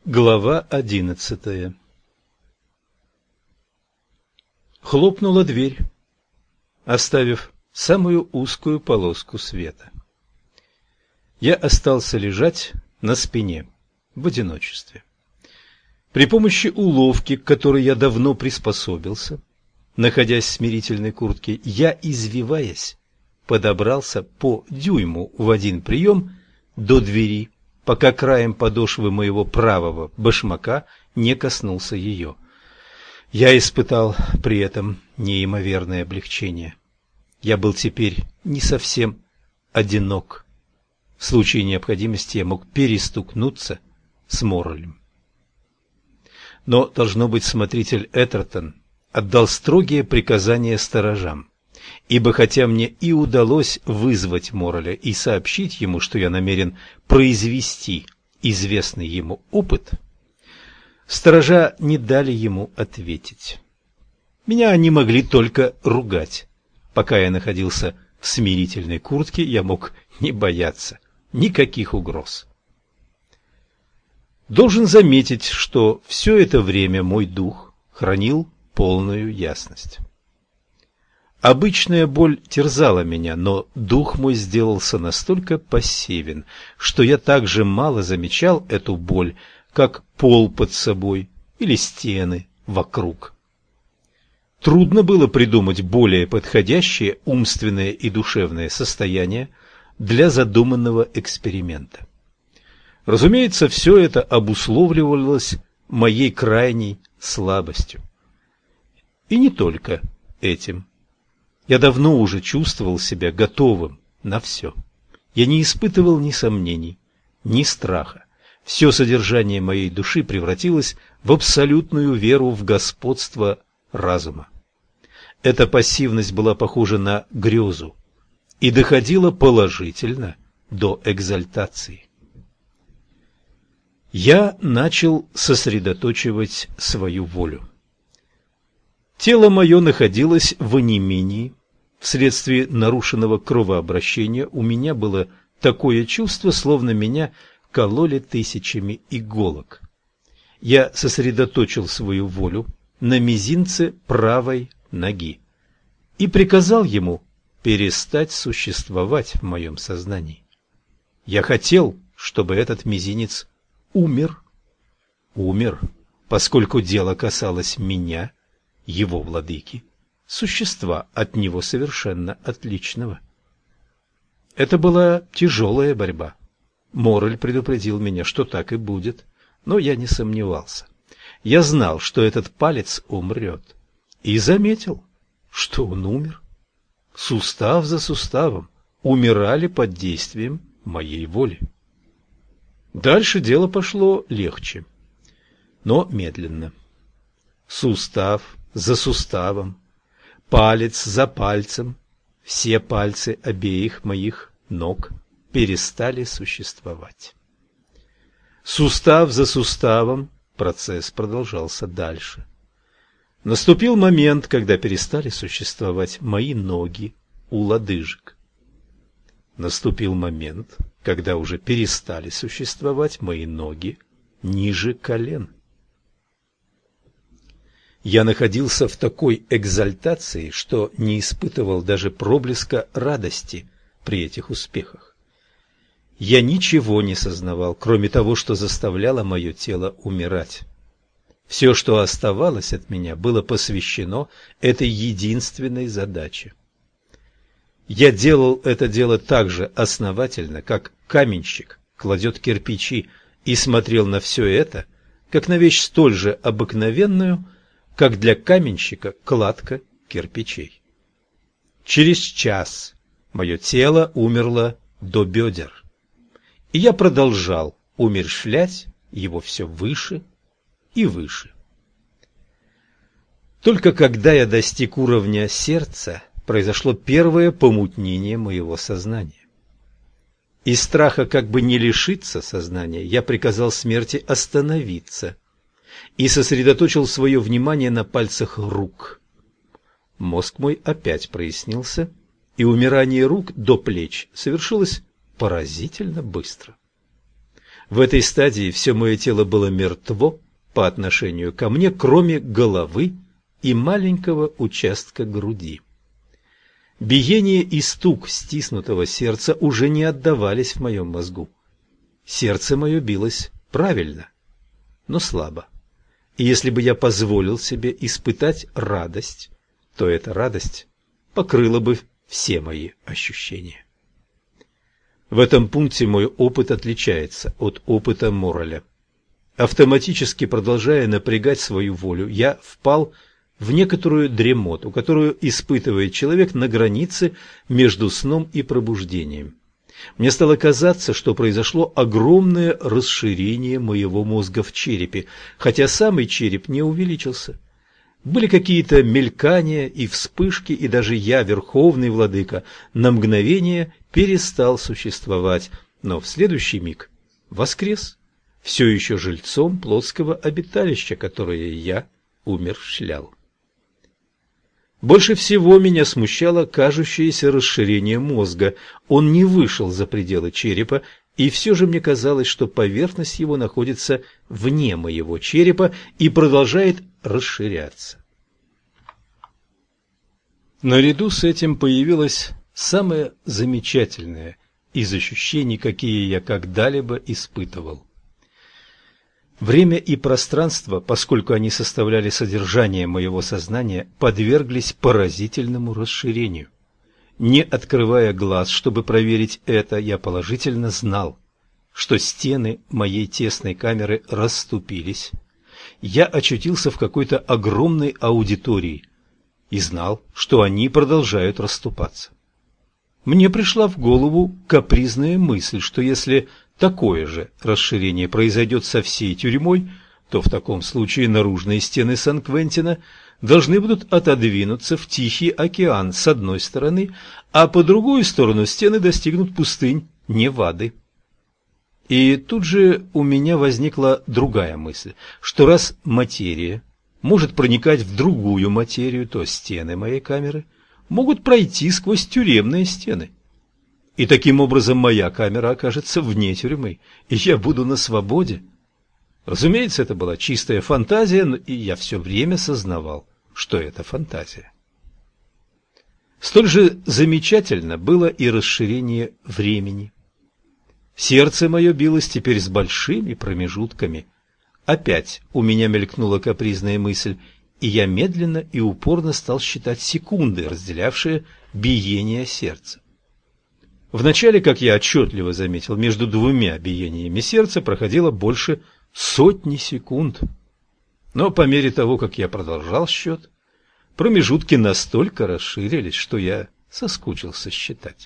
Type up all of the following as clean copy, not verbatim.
Глава 11. Хлопнула дверь, оставив самую узкую полоску света. Я остался лежать на спине в одиночестве. При помощи уловки, к которой я давно приспособился, находясь в смирительной куртке, я, извиваясь, подобрался по дюйму в один прием до двери, пока краем подошвы моего правого башмака не коснулся ее. Я испытал при этом неимоверное облегчение. Я был теперь не совсем одинок. В случае необходимости я мог перестукнуться с Моррелем. Но, должно быть, смотритель Эттертон отдал строгие приказания сторожам, ибо хотя мне и удалось вызвать Морреля и сообщить ему, что я намерен произвести известный ему опыт, сторожа не дали ему ответить. Меня они могли только ругать. Пока я находился в смирительной куртке, я мог не бояться никаких угроз. Должен заметить, что все это время мой дух хранил полную ясность. Обычная боль терзала меня, но дух мой сделался настолько пассивен, что я так же мало замечал эту боль, как пол под собой или стены вокруг. Трудно было придумать более подходящее умственное и душевное состояние для задуманного эксперимента. Разумеется, все это обусловливалось моей крайней слабостью. И не только этим. Я давно уже чувствовал себя готовым на все. Я не испытывал ни сомнений, ни страха. Все содержание моей души превратилось в абсолютную веру в господство разума. Эта пассивность была похожа на грезу и доходила положительно до экзальтации. Я начал сосредоточивать свою волю. Тело мое находилось в онемении. Вследствие нарушенного кровообращения у меня было такое чувство, словно меня кололи тысячами иголок. Я сосредоточил свою волю на мизинце правой ноги и приказал ему перестать существовать в моем сознании. Я хотел, чтобы этот мизинец умер, поскольку дело касалось меня, его владыки, существа от него совершенно отличного. Это была тяжелая борьба. Моррель предупредил меня, что так и будет, но я не сомневался. Я знал, что этот палец умрет, и заметил, что он умер. Сустав за суставом умирали под действием моей воли. Дальше дело пошло легче, но медленно. Сустав за суставом, палец за пальцем, все пальцы обеих моих ног перестали существовать. Сустав за суставом процесс продолжался дальше. Наступил момент, когда перестали существовать мои ноги у лодыжек. Наступил момент, когда уже перестали существовать мои ноги ниже колен. Я находился в такой экзальтации, что не испытывал даже проблеска радости при этих успехах. Я ничего не сознавал, кроме того, что заставляло мое тело умирать. Все, что оставалось от меня, было посвящено этой единственной задаче. Я делал это дело так же основательно, как каменщик кладет кирпичи, и смотрел на все это, как на вещь столь же обыкновенную, как для каменщика кладка кирпичей. Через час мое тело умерло до бедер, и я продолжал умерщвлять его все выше и выше. Только когда я достиг уровня сердца, произошло первое помутнение моего сознания. Из страха как бы не лишиться сознания, я приказал смерти остановиться и сосредоточил свое внимание на пальцах рук. Мозг мой опять прояснился, и умирание рук до плеч совершилось поразительно быстро. В этой стадии все мое тело было мертво по отношению ко мне, кроме головы и маленького участка груди. Биение и стук стиснутого сердца уже не отдавались в моем мозгу. Сердце мое билось правильно, но слабо. И если бы я позволил себе испытать радость, то эта радость покрыла бы все мои ощущения. В этом пункте мой опыт отличается от опыта Морреля. Автоматически продолжая напрягать свою волю, я впал в некоторую дремоту, которую испытывает человек на границе между сном и пробуждением. Мне стало казаться, что произошло огромное расширение моего мозга в черепе, хотя самый череп не увеличился. Были какие-то мелькания и вспышки, и даже я, верховный владыка, на мгновение перестал существовать, но в следующий миг воскрес, все еще жильцом плотского обиталища, которое я умерщвлял. Больше всего меня смущало кажущееся расширение мозга. Он не вышел за пределы черепа, и все же мне казалось, что поверхность его находится вне моего черепа и продолжает расширяться. Наряду с этим появилось самое замечательное из ощущений, какие я когда-либо испытывал. Время и пространство, поскольку они составляли содержание моего сознания, подверглись поразительному расширению. Не открывая глаз, чтобы проверить это, я положительно знал, что стены моей тесной камеры расступились. Я очутился в какой-то огромной аудитории и знал, что они продолжают расступаться. Мне пришла в голову капризная мысль, что если такое же расширение произойдет со всей тюрьмой, то в таком случае наружные стены Сан-Квентина должны будут отодвинуться в Тихий океан с одной стороны, а по другую сторону стены достигнут пустынь Невады. И тут же у меня возникла другая мысль, что раз материя может проникать в другую материю, то стены моей камеры могут пройти сквозь тюремные стены. И таким образом моя камера окажется вне тюрьмы, и я буду на свободе. Разумеется, это была чистая фантазия, но и я все время сознавал, что это фантазия. Столь же замечательно было и расширение времени. Сердце мое билось теперь с большими промежутками. Опять у меня мелькнула капризная мысль, и я медленно и упорно стал считать секунды, разделявшие биение сердца. Вначале, как я отчетливо заметил, между двумя биениями сердца проходило больше 100 секунд. Но по мере того, как я продолжал счет, промежутки настолько расширились, что я соскучился считать.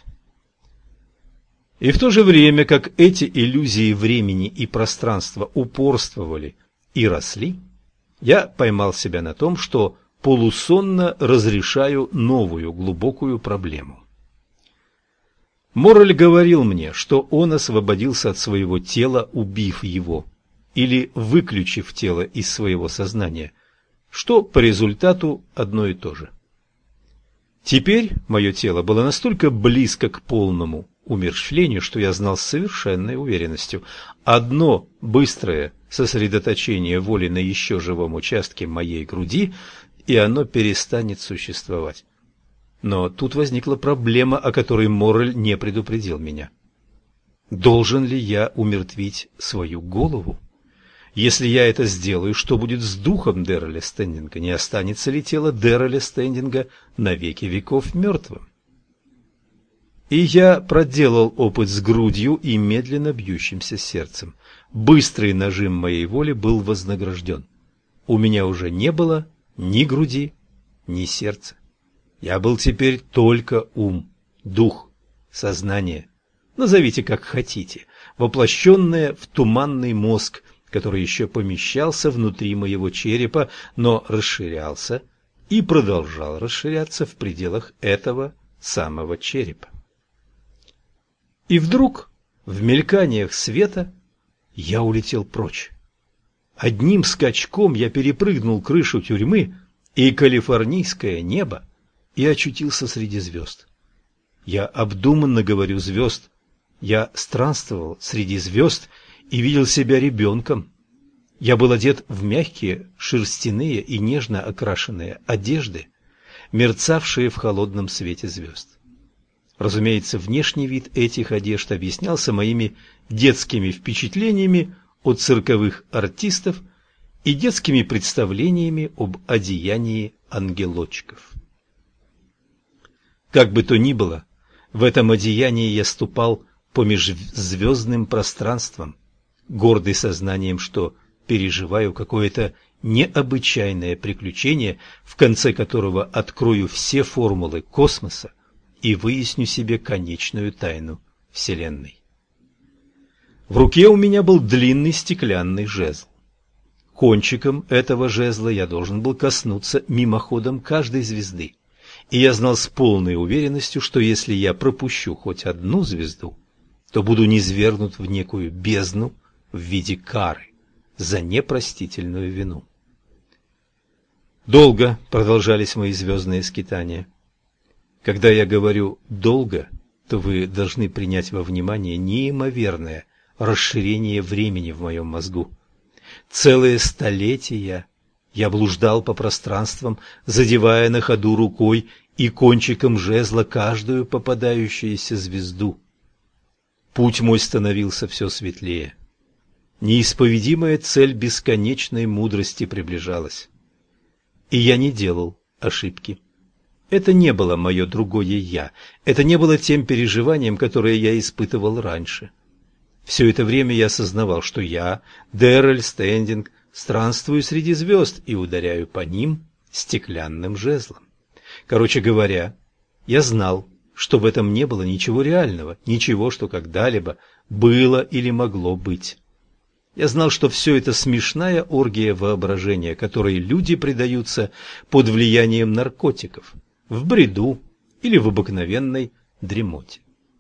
И в то же время, как эти иллюзии времени и пространства упорствовали и росли, я поймал себя на том, что полусонно разрешаю новую глубокую проблему. Моррель говорил мне, что он освободился от своего тела, убив его, или выключив тело из своего сознания, что по результату одно и то же. Теперь мое тело было настолько близко к полному умерщвлению, что я знал с совершенной уверенностью: одно быстрое сосредоточение воли на еще живом участке моей груди, и оно перестанет существовать. Но тут возникла проблема, о которой Моррель не предупредил меня. Должен ли я умертвить свою голову? Если я это сделаю, что будет с духом Дерреля Стендинга? Не останется ли тело Дерреля Стендинга на веки веков мертвым? И я проделал опыт с грудью и медленно бьющимся сердцем. Быстрый нажим моей воли был вознагражден. У меня уже не было ни груди, ни сердца. Я был теперь только ум, дух, сознание, назовите как хотите, воплощенное в туманный мозг, который еще помещался внутри моего черепа, но расширялся и продолжал расширяться в пределах этого самого черепа. И вдруг, в мельканиях света, я улетел прочь. Одним скачком я перепрыгнул крышу тюрьмы и калифорнийское небо и очутился среди звезд. Я обдуманно говорю звезд. Я странствовал среди звезд и видел себя ребенком. Я был одет в мягкие, шерстяные и нежно окрашенные одежды, мерцавшие в холодном свете звезд. Разумеется, внешний вид этих одежд объяснялся моими детскими впечатлениями от цирковых артистов и детскими представлениями об одеянии ангелочков. Как бы то ни было, в этом одеянии я ступал по межзвездным пространствам, гордый сознанием, что переживаю какое-то необычайное приключение, в конце которого открою все формулы космоса и выясню себе конечную тайну Вселенной. В руке у меня был длинный стеклянный жезл. Кончиком этого жезла я должен был коснуться мимоходом каждой звезды, и я знал с полной уверенностью, что если я пропущу хоть одну звезду, то буду низвергнут в некую бездну в виде кары за непростительную вину. Долго продолжались мои звездные скитания. Когда я говорю «долго», то вы должны принять во внимание неимоверное расширение времени в моем мозгу. Целые столетия я блуждал по пространствам, задевая на ходу рукой и кончиком жезла каждую попадающуюся звезду. Путь мой становился все светлее. Неисповедимая цель бесконечной мудрости приближалась. И я не делал ошибки. Это не было мое другое «я», это не было тем переживанием, которое я испытывал раньше. Все это время я осознавал, что я, Дэррель Стендинг, странствую среди звезд и ударяю по ним стеклянным жезлом. Короче говоря, я знал, что в этом не было ничего реального, ничего, что когда-либо было или могло быть. Я знал, что все это смешная оргия воображения, которой люди предаются под влиянием наркотиков, в бреду или в обыкновенной дремоте.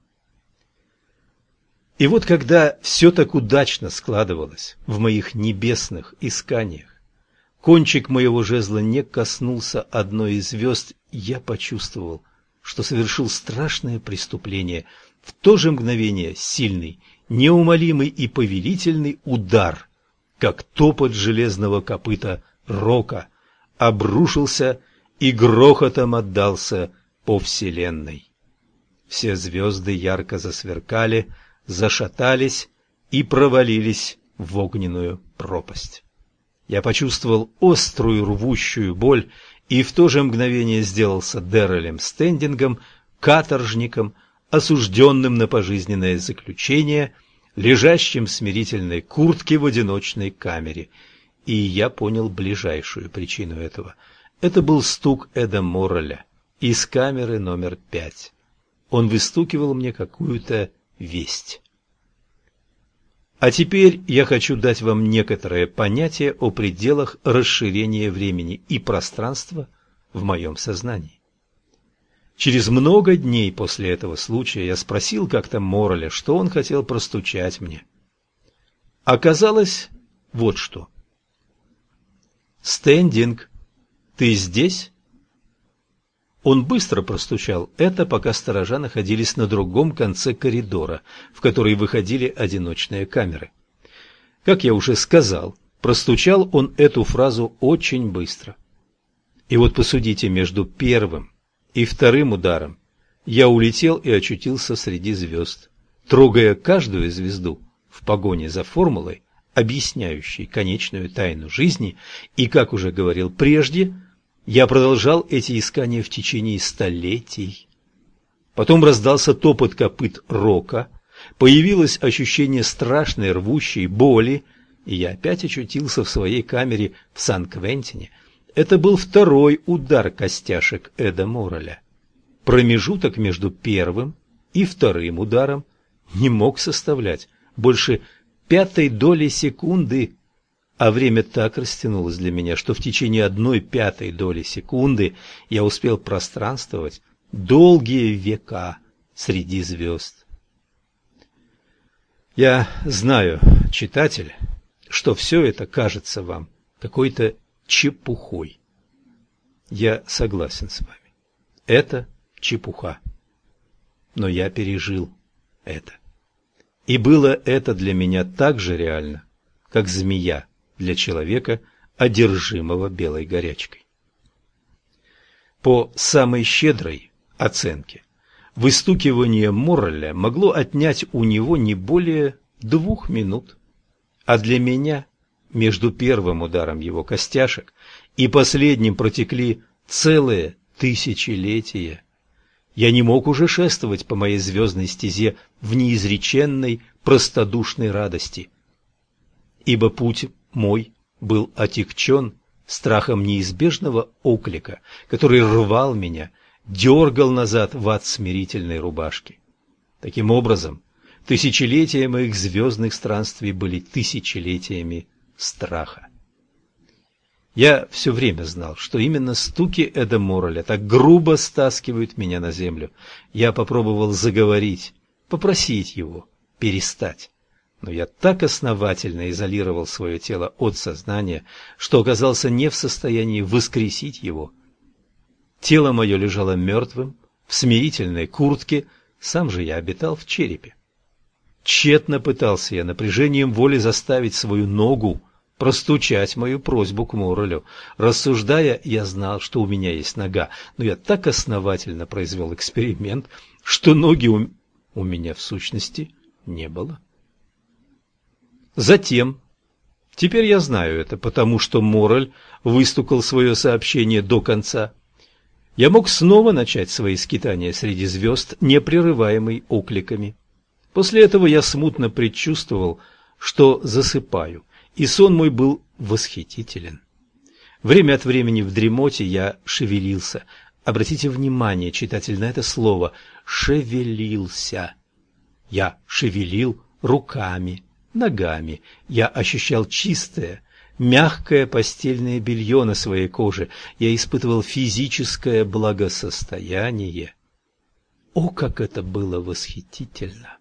И вот когда все так удачно складывалось в моих небесных исканиях, кончик моего жезла не коснулся одной из звезд, я почувствовал, что совершил страшное преступление. В то же мгновение сильный, неумолимый и повелительный удар, как топот железного копыта рока, обрушился и грохотом отдался по вселенной. Все звезды ярко засверкали, зашатались и провалились в огненную пропасть. Я почувствовал острую рвущую боль и в то же мгновение сделался Дэррелем Стендингом, каторжником, осужденным на пожизненное заключение, лежащим в смирительной куртке в одиночной камере. И я понял ближайшую причину этого. Это был стук Эда Морреля из камеры номер 5. Он выстукивал мне какую-то весть. А теперь я хочу дать вам некоторое понятие о пределах расширения времени и пространства в моем сознании. Через много дней после этого случая я спросил как-то Морреля, что он хотел простучать мне. Оказалось вот что. «Стендинг, ты здесь?» Он быстро простучал это, пока сторожа находились на другом конце коридора, в который выходили одиночные камеры. Как я уже сказал, простучал он эту фразу очень быстро. И вот посудите, между первым и вторым ударом я улетел и очутился среди звезд, трогая каждую звезду в погоне за формулой, объясняющей конечную тайну жизни, и, как уже говорил прежде, я продолжал эти искания в течение столетий. Потом раздался топот копыт рока, появилось ощущение страшной рвущей боли, и я опять очутился в своей камере в Сан-Квентине. Это был второй удар костяшек Эда Морреля. Промежуток между первым и вторым ударом не мог составлять больше 1/5 доли секунды, а время так растянулось для меня, что в течение 1/5 доли секунды я успел пространствовать долгие века среди звезд. Я знаю, читатель, что все это кажется вам какой-то чепухой. Я согласен с вами. Это чепуха. Но я пережил это. И было это для меня так же реально, как змея для человека, одержимого белой горячкой. По самой щедрой оценке, выстукивание Морреля могло отнять у него не более 2 минут, а для меня между первым ударом его костяшек и последним протекли целые тысячелетия. Я не мог уже шествовать по моей звездной стезе в неизреченной простодушной радости, ибо путь мой был отягчен страхом неизбежного оклика, который рвал меня, дергал назад в ад смирительной рубашки. Таким образом, тысячелетия моих звездных странствий были тысячелетиями страха. Я все время знал, что именно стуки Эда Морреля так грубо стаскивают меня на землю. Я попробовал заговорить, попросить его перестать. Но я так основательно изолировал свое тело от сознания, что оказался не в состоянии воскресить его. Тело мое лежало мертвым, в смирительной куртке, сам же я обитал в черепе. Тщетно пытался я напряжением воли заставить свою ногу простучать мою просьбу к Моррелю. Рассуждая, я знал, что у меня есть нога, но я так основательно произвел эксперимент, что ноги у меня в сущности не было. Затем, теперь я знаю это, потому что Моррель выстукал свое сообщение до конца, я мог снова начать свои скитания среди звезд, не прерываемый окликами. После этого я смутно предчувствовал, что засыпаю, и сон мой был восхитителен. Время от времени в дремоте я шевелился. Обратите внимание, читатель, на это слово «шевелился». Я шевелил руками, ногами. Я ощущал чистое, мягкое постельное белье на своей коже. Я испытывал физическое благосостояние. О, как это было восхитительно!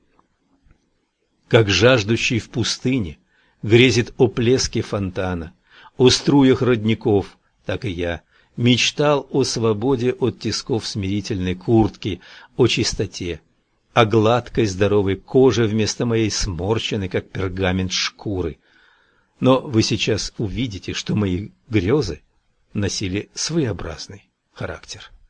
Как жаждущий в пустыне грезит о плеске фонтана, о струях родников, так и я мечтал о свободе от тисков смирительной куртки, о чистоте, о гладкой здоровой коже вместо моей сморщенной, как пергамент, шкуры. Но вы сейчас увидите, что мои грезы носили своеобразный характер.